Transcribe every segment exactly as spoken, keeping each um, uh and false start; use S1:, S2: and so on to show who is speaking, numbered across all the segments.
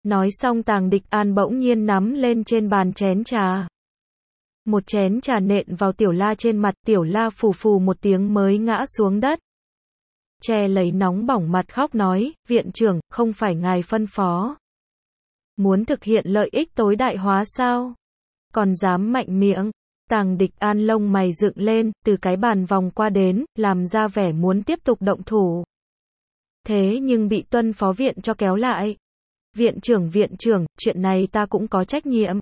S1: Nói xong Tàng Địch An bỗng nhiên nắm lên trên bàn chén trà. Một chén trà nện vào Tiểu La trên mặt, Tiểu La phù phù một tiếng mới ngã xuống đất. Che lấy nóng bỏng mặt khóc nói, viện trưởng, không phải ngài phân phó. Muốn thực hiện lợi ích tối đại hóa sao? Còn dám mạnh miệng. Tàng Địch An lông mày dựng lên, từ cái bàn vòng qua đến, làm ra vẻ muốn tiếp tục động thủ. Thế nhưng bị Tuân phó viện cho kéo lại. Viện trưởng viện trưởng, chuyện này ta cũng có trách nhiệm.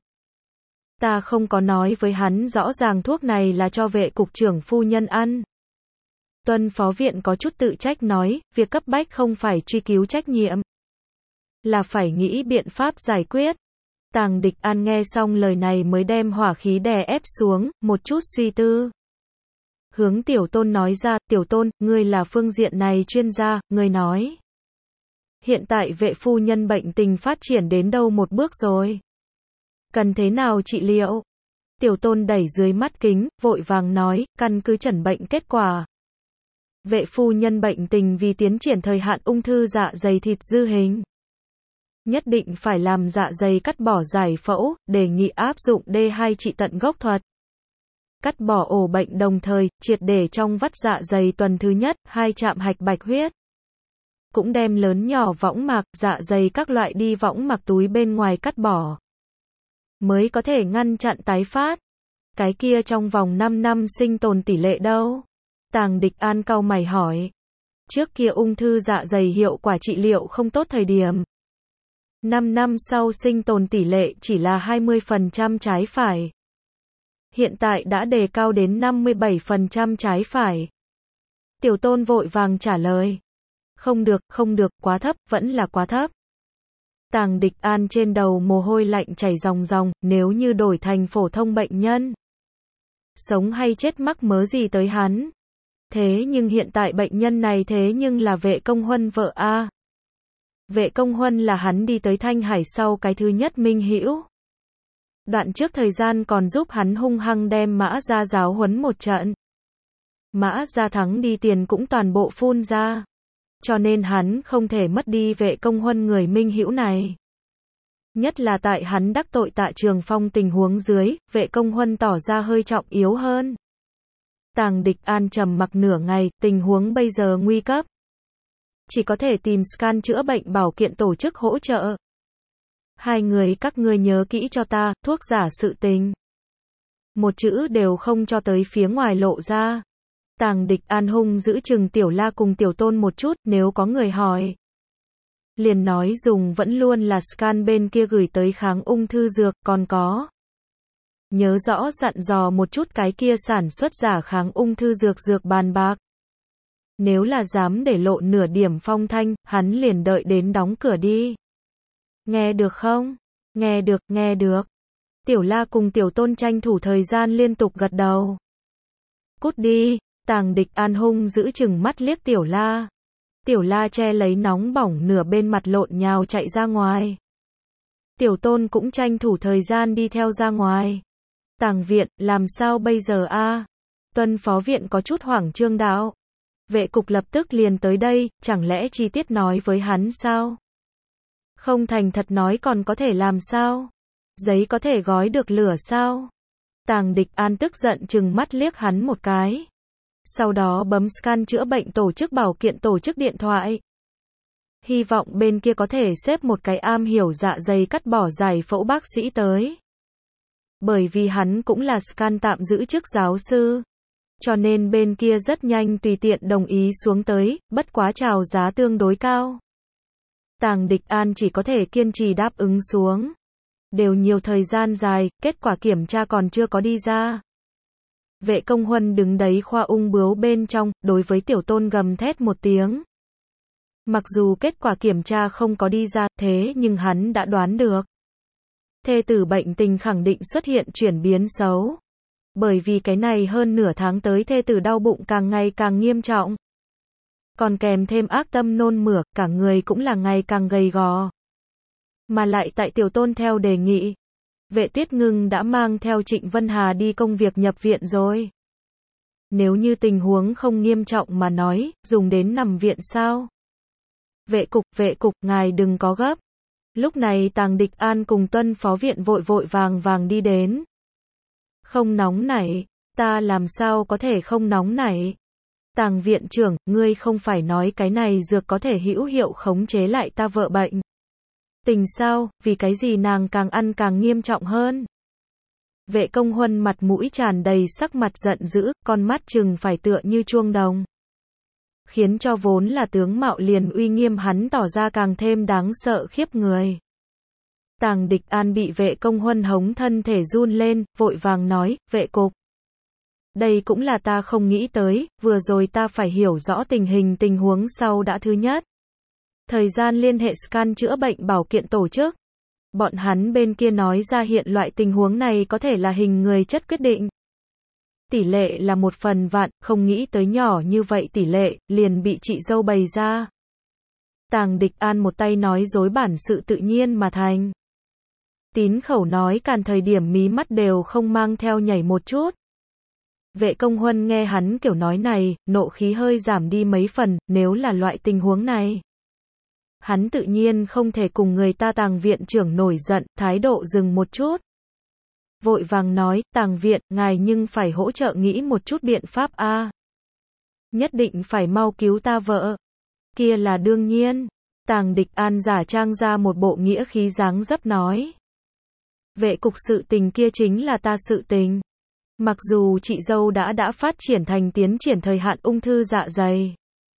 S1: Ta không có nói với hắn rõ ràng thuốc này là cho vệ cục trưởng phu nhân ăn. Tuân phó viện có chút tự trách nói, việc cấp bách không phải truy cứu trách nhiệm, là phải nghĩ biện pháp giải quyết. Tàng Địch An nghe xong lời này mới đem hỏa khí đè ép xuống, một chút suy tư. Hướng Tiểu Tôn nói ra, Tiểu Tôn, ngươi là phương diện này chuyên gia, ngươi nói. Hiện tại vệ phu nhân bệnh tình phát triển đến đâu một bước rồi? Cần thế nào trị liệu? Tiểu Tôn đẩy dưới mắt kính, vội vàng nói, căn cứ chẩn bệnh kết quả. Vệ phu nhân bệnh tình vì tiến triển thời hạn ung thư dạ dày thịt dư hình. Nhất định phải làm dạ dày cắt bỏ giải phẫu, đề nghị áp dụng D hai trị tận gốc thuật. Cắt bỏ ổ bệnh đồng thời, triệt để trong vắt dạ dày tuần thứ nhất, hai chạm hạch bạch huyết. Cũng đem lớn nhỏ võng mạc, dạ dày các loại đi võng mạc túi bên ngoài cắt bỏ. Mới có thể ngăn chặn tái phát. Cái kia trong vòng năm năm sinh tồn tỷ lệ đâu? Tàng Địch An cau mày hỏi. Trước kia ung thư dạ dày hiệu quả trị liệu không tốt thời điểm. năm năm sau sinh tồn tỷ lệ chỉ là hai mươi phần trăm trái phải. Hiện tại đã đề cao đến năm mươi bảy phần trăm trái phải. Tiểu Tôn vội vàng trả lời. Không được, không được, quá thấp, vẫn là quá thấp. Tàng Địch An trên đầu mồ hôi lạnh chảy ròng ròng, nếu như đổi thành phổ thông bệnh nhân. Sống hay chết mắc mớ gì tới hắn. Thế nhưng hiện tại bệnh nhân này thế nhưng là Vệ Công Huân vợ a. Vệ Công Huân là hắn đi tới Thanh Hải sau cái thứ nhất minh hữu. Đoạn trước thời gian còn giúp hắn hung hăng đem Mã Gia giáo huấn một trận. Mã Gia thắng đi tiền cũng toàn bộ phun ra. Cho nên hắn không thể mất đi Vệ Công Huân người minh hữu này. Nhất là tại hắn đắc tội Tạ Trường Phong tình huống dưới, Vệ Công Huân tỏ ra hơi trọng yếu hơn. Tàng Địch An trầm mặc nửa ngày, tình huống bây giờ nguy cấp. Chỉ có thể tìm scan chữa bệnh bảo kiện tổ chức hỗ trợ. Hai người các ngươi nhớ kỹ cho ta, thuốc giả sự tình. Một chữ đều không cho tới phía ngoài lộ ra. Tàng Địch An hung giữ chừng Tiểu La cùng Tiểu Tôn một chút, nếu có người hỏi. Liền nói dùng vẫn luôn là scan bên kia gửi tới kháng ung thư dược, còn có. Nhớ rõ dặn dò một chút cái kia sản xuất giả kháng ung thư dược dược bàn bạc. Nếu là dám để lộ nửa điểm phong thanh, hắn liền đợi đến đóng cửa đi. Nghe được không? Nghe được, nghe được. Tiểu La cùng Tiểu Tôn tranh thủ thời gian liên tục gật đầu. Cút đi, Tàng Địch An hung giữ chừng mắt liếc Tiểu La. Tiểu La che lấy nóng bỏng nửa bên mặt lộn nhào chạy ra ngoài. Tiểu Tôn cũng tranh thủ thời gian đi theo ra ngoài. Tàng viện, làm sao bây giờ a? Tuân phó viện có chút hoảng trương đạo. Vệ cục lập tức liền tới đây, chẳng lẽ chi tiết nói với hắn sao? Không thành thật nói còn có thể làm sao? Giấy có thể gói được lửa sao? Tàng Địch An tức giận chừng mắt liếc hắn một cái. Sau đó bấm scan chữa bệnh tổ chức bảo kiện tổ chức điện thoại. Hy vọng bên kia có thể xếp một cái am hiểu dạ dày cắt bỏ giải phẫu bác sĩ tới. Bởi vì hắn cũng là scan tạm giữ chức giáo sư. Cho nên bên kia rất nhanh tùy tiện đồng ý xuống tới, bất quá chào giá tương đối cao. Tàng Địch An chỉ có thể kiên trì đáp ứng xuống. Đều nhiều thời gian dài, kết quả kiểm tra còn chưa có đi ra. Vệ Công Huân đứng đấy khoa ung bướu bên trong, đối với Tiểu Tôn gầm thét một tiếng. Mặc dù kết quả kiểm tra không có đi ra, thế nhưng hắn đã đoán được. Thê tử bệnh tình khẳng định xuất hiện chuyển biến xấu. Bởi vì cái này hơn nửa tháng tới thê tử đau bụng càng ngày càng nghiêm trọng. Còn kèm thêm ác tâm nôn mửa, cả người cũng là ngày càng gầy gò. Mà lại tại Tiểu Tôn theo đề nghị. Vệ Tuyết Ngưng đã mang theo Trịnh Vân Hà đi công việc nhập viện rồi. Nếu như tình huống không nghiêm trọng mà nói, dùng đến nằm viện sao? Vệ cục, vệ cục, ngài đừng có gấp. Lúc này Tàng Địch An cùng Tuân phó viện vội vội vàng vàng đi đến. Không nóng nảy, ta làm sao có thể không nóng nảy. Tàng viện trưởng, ngươi không phải nói cái này dược có thể hữu hiệu khống chế lại ta vợ bệnh. Tình sao, vì cái gì nàng càng ăn càng nghiêm trọng hơn. Vệ Công Huân mặt mũi tràn đầy sắc mặt giận dữ, con mắt trừng phải tựa như chuông đồng. Khiến cho vốn là tướng mạo liền uy nghiêm hắn tỏ ra càng thêm đáng sợ khiếp người. Tàng Địch An bị Vệ Công Huân hống thân thể run lên, vội vàng nói, vệ cục. Đây cũng là ta không nghĩ tới, vừa rồi ta phải hiểu rõ tình hình tình huống sau đã. Thứ nhất, thời gian liên hệ scan chữa bệnh bảo kiện tổ chức. Bọn hắn bên kia nói ra hiện loại tình huống này có thể là hình người chất quyết định. Tỷ lệ là một phần vạn, không nghĩ tới nhỏ như vậy tỷ lệ, liền bị chị dâu bày ra. Tàng Địch An một tay nói dối bản sự tự nhiên mà thành. Tín khẩu nói càn thời điểm mí mắt đều không mang theo nhảy một chút. Vệ Công Huân nghe hắn kiểu nói này, nộ khí hơi giảm đi mấy phần, nếu là loại tình huống này. Hắn tự nhiên không thể cùng người ta Tàng viện trưởng nổi giận, thái độ dừng một chút. Vội vàng nói, Tàng viện, ngài nhưng phải hỗ trợ nghĩ một chút biện pháp a. Nhất định phải mau cứu ta vợ. Kia là đương nhiên. Tàng Địch An giả trang ra một bộ nghĩa khí dáng dấp nói. Vệ cục sự tình kia chính là ta sự tình. Mặc dù chị dâu đã đã phát triển thành tiến triển thời hạn ung thư dạ dày.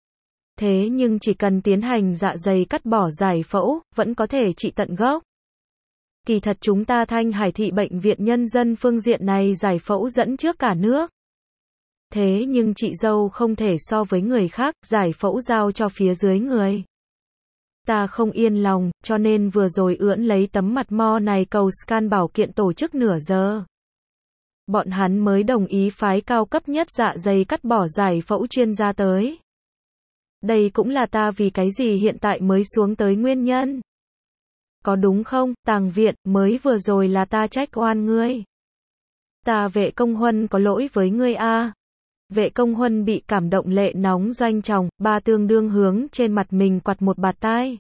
S1: Thế nhưng chỉ cần tiến hành dạ dày cắt bỏ giải phẫu, vẫn có thể trị tận gốc. Kỳ thật chúng ta Thanh Hải thị bệnh viện nhân dân phương diện này giải phẫu dẫn trước cả nước. Thế nhưng chị dâu không thể so với người khác, giải phẫu giao cho phía dưới người. Ta không yên lòng, cho nên vừa rồi ưỡn lấy tấm mặt mo này cầu scan bảo kiện tổ chức nửa giờ. Bọn hắn mới đồng ý phái cao cấp nhất dạ dày cắt bỏ giải phẫu chuyên gia tới. Đây cũng là ta vì cái gì hiện tại mới xuống tới nguyên nhân. Có đúng không, Tàng viện, mới vừa rồi là ta trách oan ngươi. Ta Vệ Công Huân có lỗi với ngươi a. Vệ Công Huân bị cảm động lệ nóng doanh tròng, ba tương đương hướng trên mặt mình quạt một bạt tai.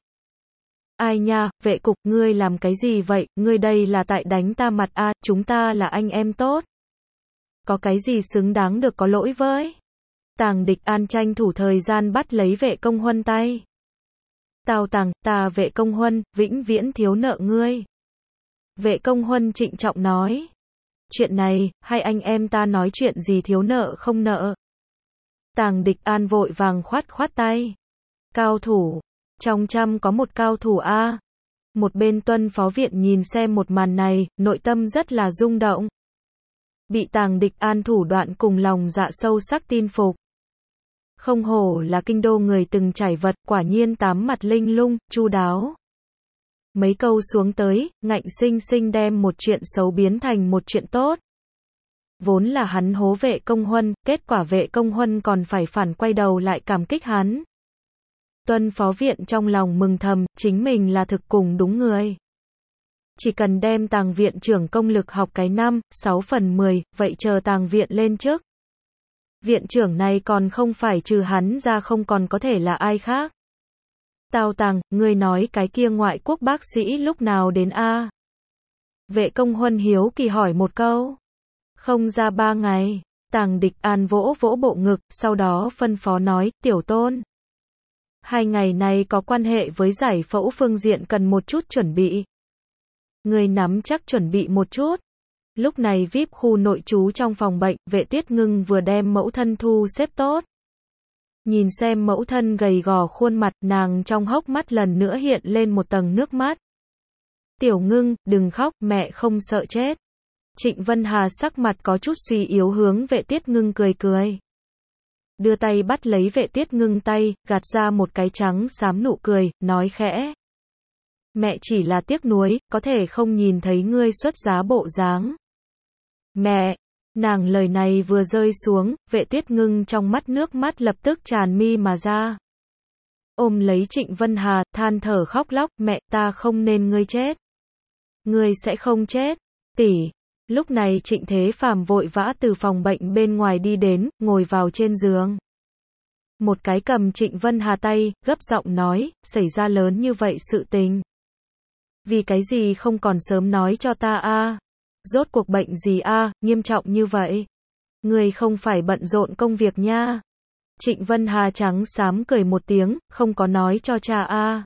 S1: Ai nha, vệ cục, ngươi làm cái gì vậy, ngươi đây là tại đánh ta mặt a, chúng ta là anh em tốt. Có cái gì xứng đáng được có lỗi với. Tàng Địch An tranh thủ thời gian bắt lấy Vệ Công Huân tay. Tào Tàng, ta Vệ Công Huân, vĩnh viễn thiếu nợ ngươi. Vệ Công Huân trịnh trọng nói. Chuyện này, hai anh em ta nói chuyện gì thiếu nợ không nợ. Tàng Địch An vội vàng khoát khoát tay. Cao thủ. Trong trăm có một cao thủ a. Một bên Tuân phó viện nhìn xem một màn này, nội tâm rất là rung động. Bị Tàng Địch An thủ đoạn cùng lòng dạ sâu sắc tin phục. Không hổ là kinh đô người từng trải vật, quả nhiên tám mặt linh lung, chu đáo. Mấy câu xuống tới, ngạnh sinh sinh đem một chuyện xấu biến thành một chuyện tốt. Vốn là hắn hố Vệ Công Huân, kết quả Vệ Công Huân còn phải phản quay đầu lại cảm kích hắn. Tuân phó viện trong lòng mừng thầm, chính mình là thực cùng đúng người. Chỉ cần đem Tàng viện trưởng công lực học cái năm, sáu phần mười, vậy chờ Tàng viện lên trước. Viện trưởng này còn không phải trừ hắn ra không còn có thể là ai khác. Tào Tàng, ngươi nói cái kia ngoại quốc bác sĩ lúc nào đến a? Vệ Công Huân hiếu kỳ hỏi một câu. Không ra ba ngày. Tàng Địch An vỗ vỗ bộ ngực, sau đó phân phó nói, Tiểu Tôn. Hai ngày này có quan hệ với giải phẫu phương diện cần một chút chuẩn bị. Ngươi nắm chắc chuẩn bị một chút. Lúc này vi ai pi khu nội trú trong phòng bệnh, Vệ Tuyết Ngưng vừa đem mẫu thân thu xếp tốt. Nhìn xem mẫu thân gầy gò khuôn mặt, nàng trong hốc mắt lần nữa hiện lên một tầng nước mắt. Tiểu Ngưng, đừng khóc, mẹ không sợ chết. Trịnh Vân Hà sắc mặt có chút suy yếu hướng Vệ Tuyết Ngưng cười cười. Đưa tay bắt lấy Vệ Tuyết Ngưng tay, gạt ra một cái trắng xám nụ cười, nói khẽ. Mẹ chỉ là tiếc nuối, có thể không nhìn thấy ngươi xuất giá bộ dáng. Mẹ! Nàng lời này vừa rơi xuống, Vệ Tuyết Ngưng trong mắt nước mắt lập tức tràn mi mà ra. Ôm lấy Trịnh Vân Hà, than thở khóc lóc, mẹ, ta không nên ngươi chết. Ngươi sẽ không chết, tỷ. Lúc này Trịnh Thế Phàm vội vã từ phòng bệnh bên ngoài đi đến, ngồi vào trên giường. Một cái cầm Trịnh Vân Hà tay, gấp giọng nói, xảy ra lớn như vậy sự tình. Vì cái gì không còn sớm nói cho ta a? Rốt cuộc bệnh gì a, nghiêm trọng như vậy? Người không phải bận rộn công việc nha. Trịnh Vân Hà trắng xám cười một tiếng, không có nói cho cha a.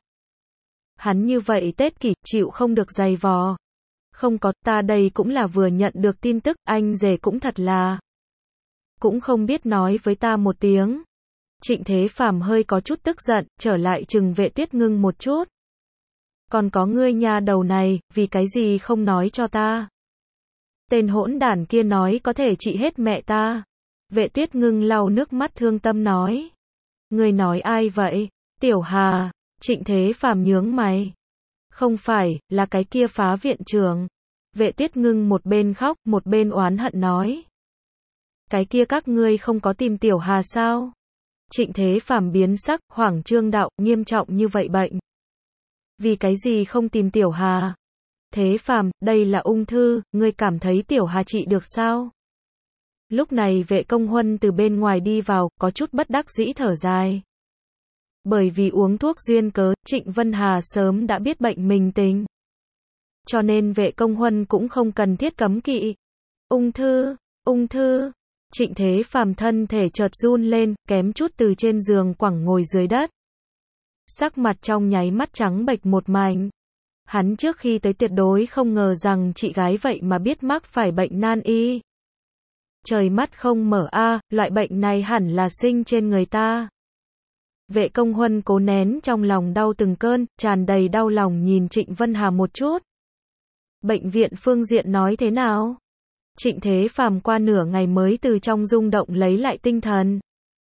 S1: Hắn như vậy Tết Kỷ, chịu không được giày vò. Không có, ta đây cũng là vừa nhận được tin tức, anh rể cũng thật là. Cũng không biết nói với ta một tiếng. Trịnh Thế Phàm hơi có chút tức giận, trở lại chừng Vệ Tuyết Ngưng một chút. Còn có ngươi nha đầu này, vì cái gì không nói cho ta? Tên hỗn đản kia nói có thể trị hết mẹ ta. Vệ Tuyết Ngưng lau nước mắt thương tâm nói. Ngươi nói ai vậy? Tiểu Hà. Trịnh Thế Phàm nhướng mày. Không phải, là cái kia phá viện trưởng. Vệ Tuyết Ngưng một bên khóc, một bên oán hận nói. Cái kia các ngươi không có tìm Tiểu Hà sao? Trịnh Thế Phàm biến sắc, hoảng trương đạo, nghiêm trọng như vậy bệnh. Vì cái gì không tìm Tiểu Hà? Thế Phàm, đây là ung thư, ngươi cảm thấy Tiểu Hà trị được sao? Lúc này Vệ Công Huân từ bên ngoài đi vào, có chút bất đắc dĩ thở dài. Bởi vì uống thuốc duyên cớ, Trịnh Vân Hà sớm đã biết bệnh mình tình. Cho nên Vệ Công Huân cũng không cần thiết cấm kỵ. Ung thư, ung thư. Trịnh Thế Phàm thân thể chợt run lên, kém chút từ trên giường quẳng ngồi dưới đất. Sắc mặt trong nháy mắt trắng bệch một mảnh. Hắn trước khi tới tuyệt đối không ngờ rằng chị gái vậy mà biết mắc phải bệnh nan y. Trời mắt không mở a, loại bệnh này hẳn là sinh trên người ta. Vệ Công Huân cố nén trong lòng đau từng cơn, tràn đầy đau lòng nhìn Trịnh Vân Hà một chút. Bệnh viện phương diện nói thế nào? Trịnh Thế Phàm qua nửa ngày mới từ trong rung động lấy lại tinh thần.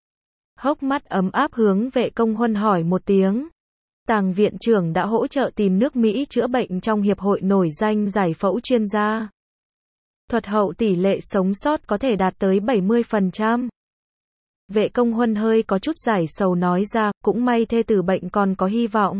S1: Hốc mắt ấm áp hướng Vệ Công Huân hỏi một tiếng. Tàng viện trưởng đã hỗ trợ tìm nước Mỹ chữa bệnh trong hiệp hội nổi danh giải phẫu chuyên gia. Thuật hậu tỷ lệ sống sót có thể đạt tới bảy mươi phần trăm. Vệ Công Huân hơi có chút giải sầu nói ra, cũng may thê tử bệnh còn có hy vọng.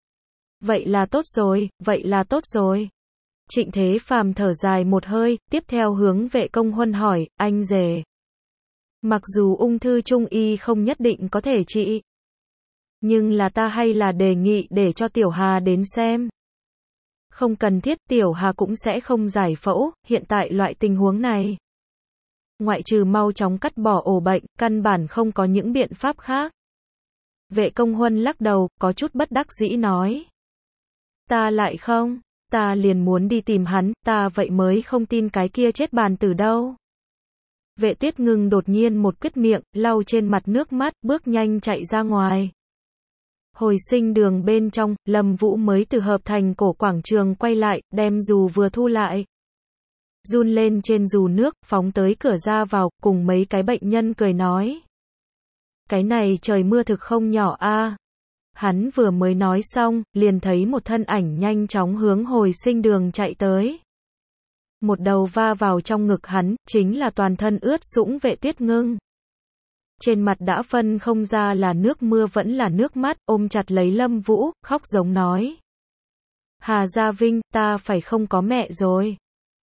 S1: Vậy là tốt rồi, vậy là tốt rồi. Trịnh Thế Phàm thở dài một hơi, tiếp theo hướng Vệ Công Huân hỏi, anh rể. Mặc dù ung thư trung y không nhất định có thể trị. Nhưng là ta hay là đề nghị để cho Tiểu Hà đến xem. Không cần thiết, Tiểu Hà cũng sẽ không giải phẫu, hiện tại loại tình huống này. Ngoại trừ mau chóng cắt bỏ ổ bệnh, căn bản không có những biện pháp khác. Vệ Công Huân lắc đầu, có chút bất đắc dĩ nói. Ta lại không, ta liền muốn đi tìm hắn, ta vậy mới không tin cái kia chết bàn tử đâu. Vệ Tuyết Ngưng đột nhiên một quyết miệng, lau trên mặt nước mắt, bước nhanh chạy ra ngoài. Hồi sinh đường bên trong, Lâm Vũ mới từ hợp thành cổ quảng trường quay lại, đem dù vừa thu lại. Run lên trên dù nước, phóng tới cửa ra vào, cùng mấy cái bệnh nhân cười nói. Cái này trời mưa thực không nhỏ a. Hắn vừa mới nói xong, liền thấy một thân ảnh nhanh chóng hướng hồi sinh đường chạy tới. Một đầu va vào trong ngực hắn, chính là toàn thân ướt sũng Vệ Tuyết Ngưng. Trên mặt đã phân không ra là nước mưa vẫn là nước mắt, ôm chặt lấy Lâm Vũ, khóc giống nói. Hà Gia Vinh, ta phải không có mẹ rồi.